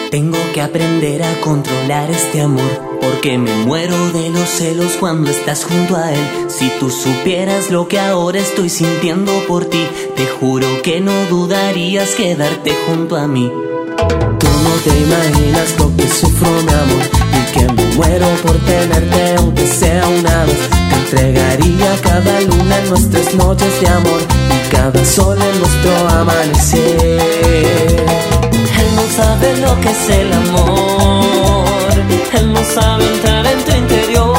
Tengo que aprender a controlar este amor, porque me muero de los celos cuando estás junto a él. Si tú supieras lo que ahora estoy sintiendo por ti, te juro que no dudarías quedarte junto a mí. Tú no te imaginas lo que sufro, mi amor, y que me muero por tenerte aunque sea una vez. Te entregaría cada luna en nuestras noches de amor y cada sol en nuestro amanecer. Él no sabe lo que es el amor, él no sabe entrar en tu interior.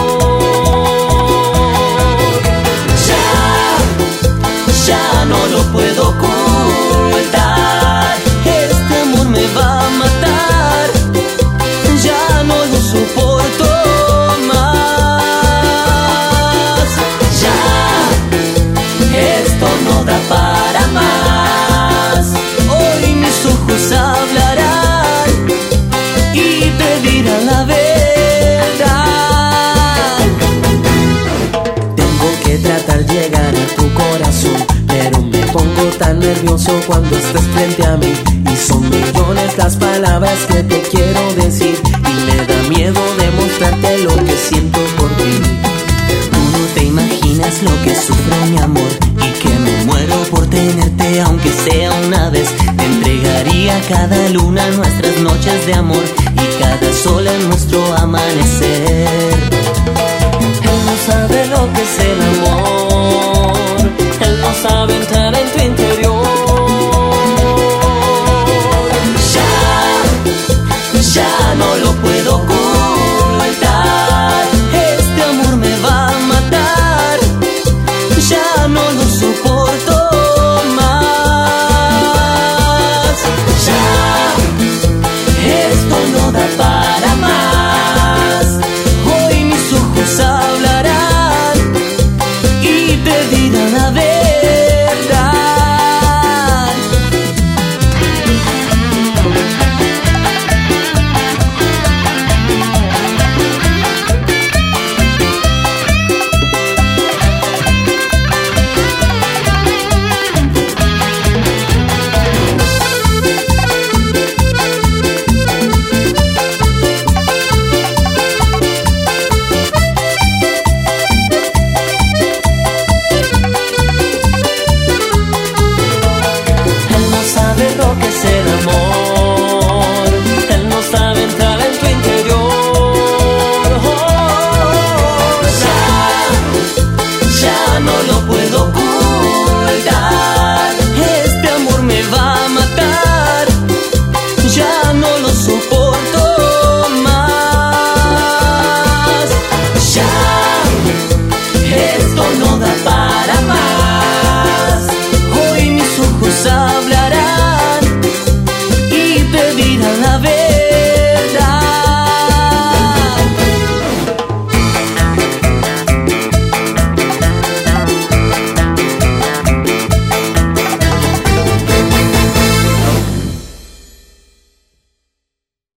Ya no lo puedo ocultar, este amor me va a matar. Ya no lo soporto más. Ya, esto no da para más. Hoy mis ojos hablarán y te dirán la verdad. Tengo que tratar de llegar a tu corazón, pero me pongo tan nervioso cuando estás frente a mí. Y son millones las palabras que te quiero decir, y me da miedo demostrarte lo que siento por ti. Tú no te imaginas lo que sufro, mi amor, y que me muero por tenerte aunque sea una vez. Te entregaría cada luna en nuestras noches de amor y cada sol en nuestro amanecer. Él no sabe lo que es el amor, él no sabe entrar en tu